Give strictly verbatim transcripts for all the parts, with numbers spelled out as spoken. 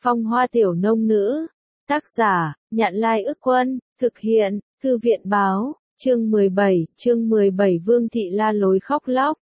Phong Hoa Tiểu Nông Nữ. Tác giả, Nhạn Lai Ức Quân, thực hiện, Thư viện Báo, chương mười bảy, chương mười bảy Vương Thị la lối khóc lóc.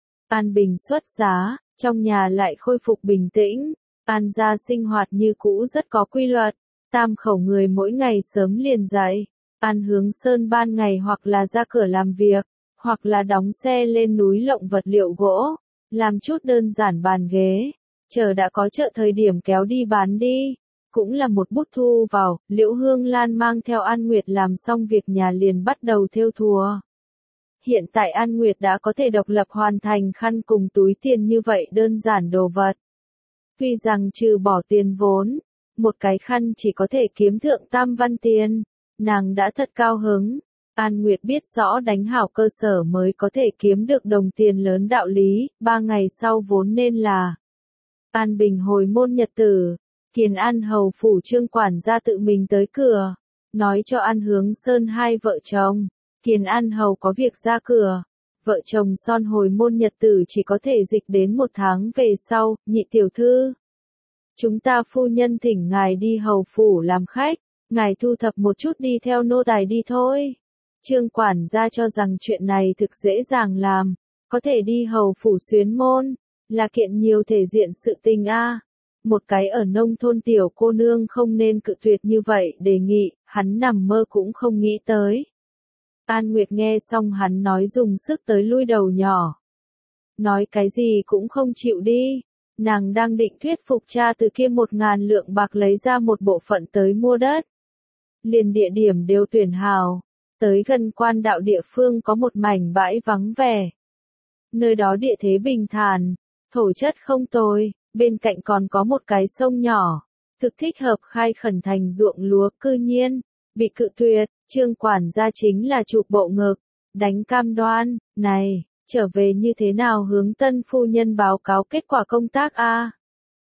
An Bình xuất giá, trong nhà lại khôi phục bình tĩnh, An gia sinh hoạt như cũ rất có quy luật, tam khẩu người mỗi ngày sớm liền dậy, An Hướng Sơn ban ngày hoặc là ra cửa làm việc, hoặc là đóng xe lên núi lộng vật liệu gỗ, làm chút đơn giản bàn ghế, chờ đã có chợ thời điểm kéo đi bán đi. Cũng là một bút thu vào, Liễu Hương Lan mang theo An Nguyệt làm xong việc nhà liền bắt đầu thêu thùa. Hiện tại An Nguyệt đã có thể độc lập hoàn thành khăn cùng túi tiền như vậy đơn giản đồ vật. Tuy rằng trừ bỏ tiền vốn, một cái khăn chỉ có thể kiếm thượng tam văn tiền, nàng đã thật cao hứng. An Nguyệt biết rõ đánh hảo cơ sở mới có thể kiếm được đồng tiền lớn đạo lý, ba ngày sau vốn nên là An Bình hồi môn nhật tử. Kiền An hầu phủ Trương quản gia tự mình tới cửa, nói cho An Hướng Sơn hai vợ chồng, Kiền An hầu có việc ra cửa, vợ chồng son hồi môn nhật tử chỉ có thể dịch đến một tháng về sau. Nhị tiểu thư, chúng ta phu nhân thỉnh ngài đi hầu phủ làm khách, ngài thu thập một chút đi theo nô tài đi thôi. Trương quản gia cho rằng chuyện này thực dễ dàng làm, có thể đi hầu phủ xuyến môn, là kiện nhiều thể diện sự tình a. Một cái ở nông thôn tiểu cô nương không nên cự tuyệt như vậy đề nghị, hắn nằm mơ cũng không nghĩ tới. An Nguyệt nghe xong hắn nói dùng sức tới lui đầu nhỏ. Nói cái gì cũng không chịu đi, nàng đang định thuyết phục cha từ kia một ngàn lượng bạc lấy ra một bộ phận tới mua đất. Liền địa điểm đều tuyển hào, tới gần quan đạo địa phương có một mảnh bãi vắng vẻ. Nơi đó địa thế bình thản, thổ chất không tồi. Bên cạnh còn có một cái sông nhỏ, thực thích hợp khai khẩn thành ruộng lúa, cư nhiên bị cự tuyệt. Trương quản gia chính là chụp bộ ngực, đánh cam đoan, này, trở về như thế nào hướng tân phu nhân báo cáo kết quả công tác a?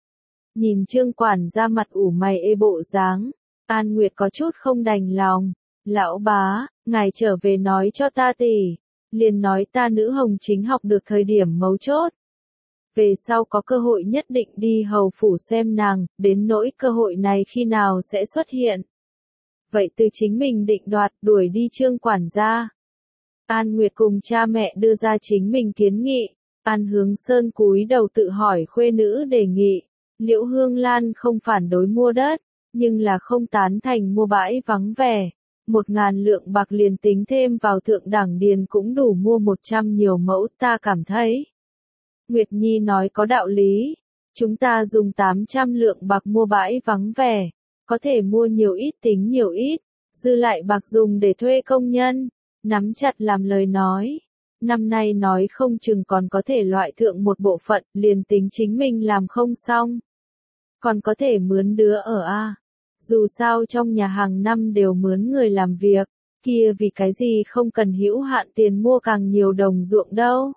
Nhìn Trương quản gia mặt ủ mày ê bộ dáng, An Nguyệt có chút không đành lòng, lão bá, ngài trở về nói cho ta tỷ, liền nói ta nữ hồng chính học được thời điểm mấu chốt. Về sau có cơ hội nhất định đi hầu phủ xem nàng, đến nỗi cơ hội này khi nào sẽ xuất hiện. Vậy từ chính mình định đoạt, đuổi đi Trương quản gia. An Nguyệt cùng cha mẹ đưa ra chính mình kiến nghị, An Hướng Sơn cúi đầu tự hỏi khuê nữ đề nghị. Liễu Hương Lan không phản đối mua đất, nhưng là không tán thành mua bãi vắng vẻ. Một ngàn lượng bạc liền tính thêm vào thượng đẳng điền cũng đủ mua một trăm nhiều mẫu, ta cảm thấy. Nguyệt Nhi nói có đạo lý, chúng ta dùng tám trăm lượng bạc mua bãi vắng vẻ, có thể mua nhiều ít tính nhiều ít, dư lại bạc dùng để thuê công nhân, nắm chặt làm lời nói. Năm nay nói không chừng còn có thể loại thượng một bộ phận, liền tính chính mình làm không xong. Còn có thể mướn đứa ở a. Dù sao trong nhà hàng năm đều mướn người làm việc, kia vì cái gì không cần hữu hạn tiền mua càng nhiều đồng ruộng đâu.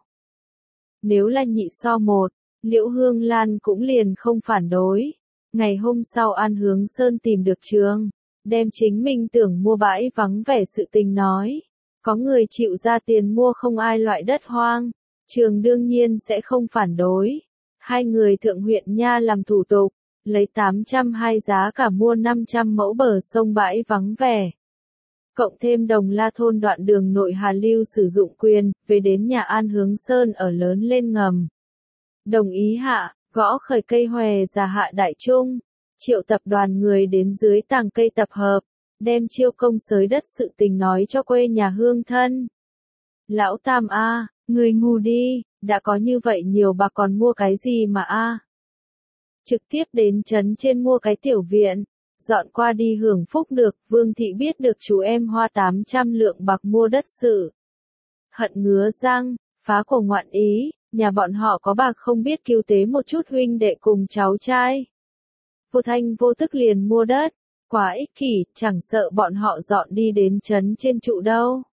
Nếu là nhị so một, Liễu Hương Lan cũng liền không phản đối. Ngày hôm sau An Hướng Sơn tìm được Trường, đem chính mình tưởng mua bãi vắng vẻ sự tình nói. Có người chịu ra tiền mua không ai loại đất hoang, Trường đương nhiên sẽ không phản đối. Hai người thượng huyện nha làm thủ tục, lấy tám trăm hai giá cả mua năm trăm mẫu bờ sông bãi vắng vẻ. Cộng thêm Đồng La thôn đoạn đường nội Hà Lưu sử dụng quyền, về đến nhà An Hướng Sơn ở lớn lên ngầm. Đồng ý hạ, gõ khởi cây hòe già hạ đại trung, triệu tập đoàn người đến dưới tàng cây tập hợp, đem chiêu công xới đất sự tình nói cho quê nhà hương thân. Lão Tam a, người ngu đi, đã có như vậy nhiều bạc còn mua cái gì mà a? Trực tiếp đến trấn trên mua cái tiểu viện. Dọn qua đi hưởng phúc được, Vương Thị biết được chú em hoa tám trăm lượng bạc mua đất sự. Hận ngứa răng, phá cổ ngoạn ý, nhà bọn họ có bạc không biết cứu tế một chút huynh đệ cùng cháu trai. Vô thanh vô tức liền mua đất, quá ích kỷ, chẳng sợ bọn họ dọn đi đến trấn trên trụ đâu.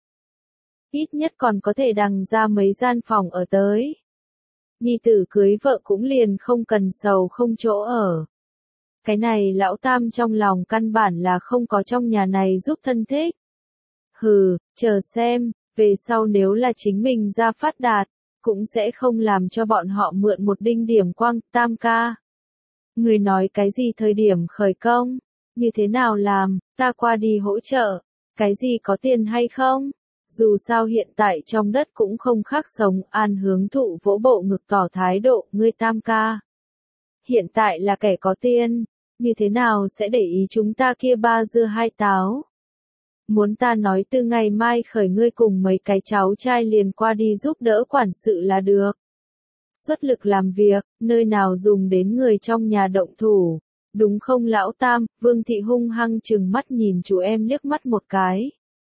Ít nhất còn có thể đằng ra mấy gian phòng ở tới. Nhi tử cưới vợ cũng liền không cần sầu không chỗ ở. Cái này lão Tam trong lòng căn bản là không có trong nhà này giúp thân thích. Hừ, chờ xem, về sau nếu là chính mình ra phát đạt, cũng sẽ không làm cho bọn họ mượn một đinh điểm quang. Tam ca, Người nói cái gì thời điểm khởi công? Như thế nào làm, ta qua đi hỗ trợ, cái gì có tiền hay không? Dù sao hiện tại trong đất cũng không khác sống, An Hướng Thụ vỗ bộ ngực tỏ thái độ, ngươi tam ca. Hiện tại là kẻ có tiền, như thế nào sẽ để ý chúng ta kia ba dưa hai táo? Muốn ta nói từ ngày mai khởi ngươi cùng mấy cái cháu trai liền qua đi giúp đỡ quản sự là được. Xuất lực làm việc, nơi nào dùng đến người trong nhà động thủ. Đúng không lão tam? Vương thị hung hăng trừng mắt nhìn chú em liếc mắt một cái.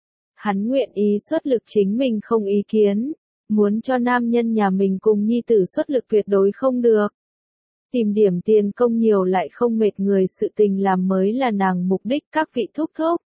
Hắn nguyện ý xuất lực chính mình không ý kiến. Muốn cho nam nhân nhà mình cùng nhi tử xuất lực tuyệt đối không được. Tìm điểm tiền công nhiều lại không mệt người sự tình làm mới là nàng mục đích các vị thúc thúc.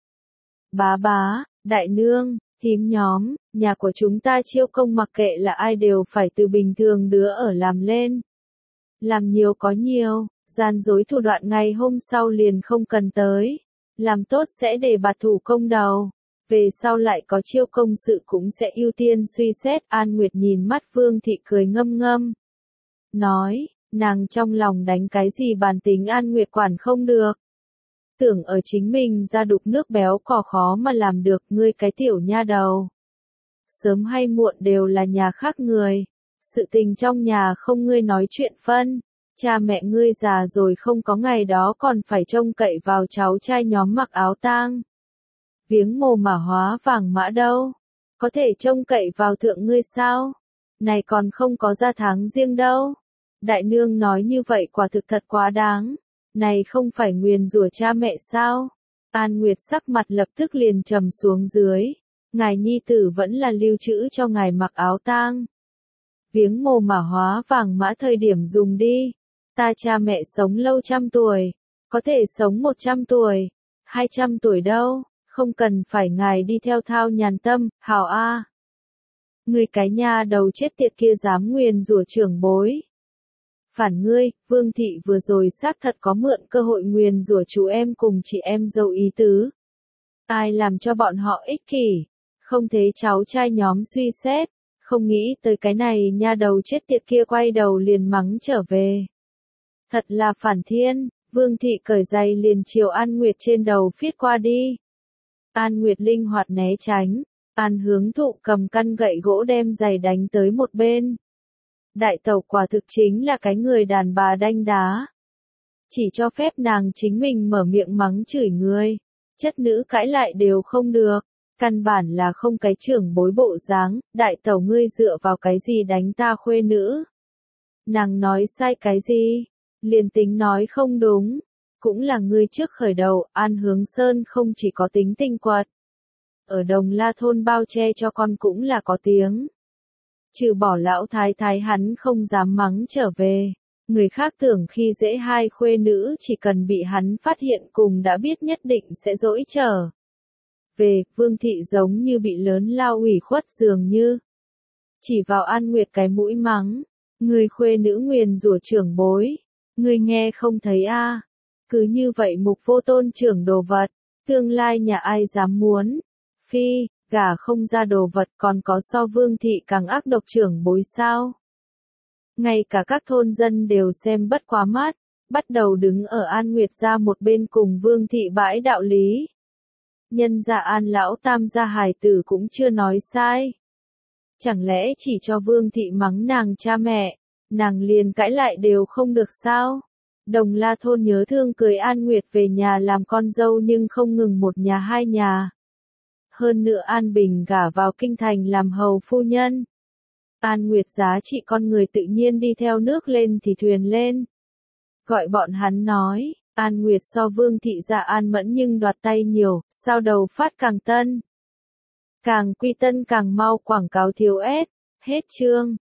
Bá bá, đại nương, thím nhóm, nhà của chúng ta chiêu công mặc kệ là ai đều phải từ bình thường đứa ở làm lên. Làm nhiều có nhiều, gian dối thủ đoạn ngày hôm sau liền không cần tới. Làm tốt sẽ để bạt thủ công đầu. Về sau lại có chiêu công sự cũng sẽ ưu tiên suy xét. An Nguyệt nhìn mắt Vương thị cười ngâm ngâm. Nói, nàng trong lòng đánh cái gì bản tính An Nguyệt quản không được. Tưởng ở chính mình ra đục nước béo cò khó mà làm được ngươi cái tiểu nha đầu. Sớm hay muộn đều là nhà khác người. Sự tình trong nhà không ngươi nói chuyện phân. Cha mẹ ngươi già rồi không có ngày đó còn phải trông cậy vào cháu trai nhóm mặc áo tang. Viếng mồ mà hóa vàng mã đâu. Có thể trông cậy vào thượng ngươi sao? Này còn không có ra tháng riêng đâu. Đại nương nói như vậy quả thực thật quá đáng. Này không phải nguyền rủa cha mẹ sao? An Nguyệt sắc mặt lập tức liền trầm xuống dưới. Ngài nhi tử vẫn là lưu trữ cho ngài mặc áo tang. Viếng mồ mà hóa vàng mã thời điểm dùng đi. Ta cha mẹ sống lâu trăm tuổi. Có thể sống một trăm tuổi. Hai trăm tuổi đâu. Không cần phải ngài đi theo thao nhàn tâm, hào a. Ngươi cái nha đầu chết tiệt kia dám nguyền rủa trưởng bối. Phản ngươi, Vương thị vừa rồi xác thật có mượn cơ hội nguyền rủa chú em cùng chị em dâu ý tứ. Ai làm cho bọn họ ích kỷ, không thế cháu trai nhóm suy xét, không nghĩ tới cái này nha đầu chết tiệt kia quay đầu liền mắng trở về. Thật là phản thiên, Vương thị cởi giày liền chiều An Nguyệt trên đầu phiết qua đi. An Nguyệt linh hoạt né tránh, An Hướng Thụ cầm căn gậy gỗ đem giày đánh tới một bên. Đại tẩu quả thực chính là cái người đàn bà đanh đá. Chỉ cho phép nàng chính mình mở miệng mắng chửi người. Chất nữ cãi lại đều không được. Căn bản là không cái trưởng bối bộ dáng. Đại tẩu ngươi dựa vào cái gì đánh ta khuê nữ? Nàng nói sai cái gì? Liền tính nói không đúng. Cũng là ngươi trước khởi đầu. An Hướng Sơn không chỉ có tính tinh quật. Ở Đồng La thôn bao che cho con cũng là có tiếng. Trừ bỏ lão thái thái hắn không dám mắng trở về. Người khác tưởng khi dễ hai khuê nữ chỉ cần bị hắn phát hiện cùng đã biết nhất định sẽ dỗi trở. Về, Vương thị giống như bị lớn lao ủy khuất dường như. Chỉ vào An Nguyệt cái mũi mắng. Người khuê nữ nguyền rủa trưởng bối. Người nghe không thấy a? À? Cứ như vậy mục vô tôn trưởng đồ vật. Tương lai nhà ai dám muốn. Phi. Gả không ra đồ vật còn có so Vương thị càng ác độc trưởng bối sao. Ngay cả các thôn dân đều xem bất quá mắt, bắt đầu đứng ở An Nguyệt ra một bên cùng Vương thị bãi đạo lý. Nhân gia An lão tam gia hài tử cũng chưa nói sai. Chẳng lẽ chỉ cho Vương thị mắng nàng cha mẹ, nàng liền cãi lại đều không được sao? Đồng La thôn nhớ thương cười An Nguyệt về nhà làm con dâu nhưng không ngừng một nhà hai nhà. Hơn nữa An Bình gả vào kinh thành làm hầu phu nhân. An Nguyệt giá trị con người tự nhiên đi theo nước lên thì thuyền lên. Gọi bọn hắn nói, An Nguyệt so Vương thị gia An Mẫn nhưng đoạt tay nhiều, sao đầu phát càng tân. Càng quy tân càng mau quảng cáo thiếu ép, hết chương.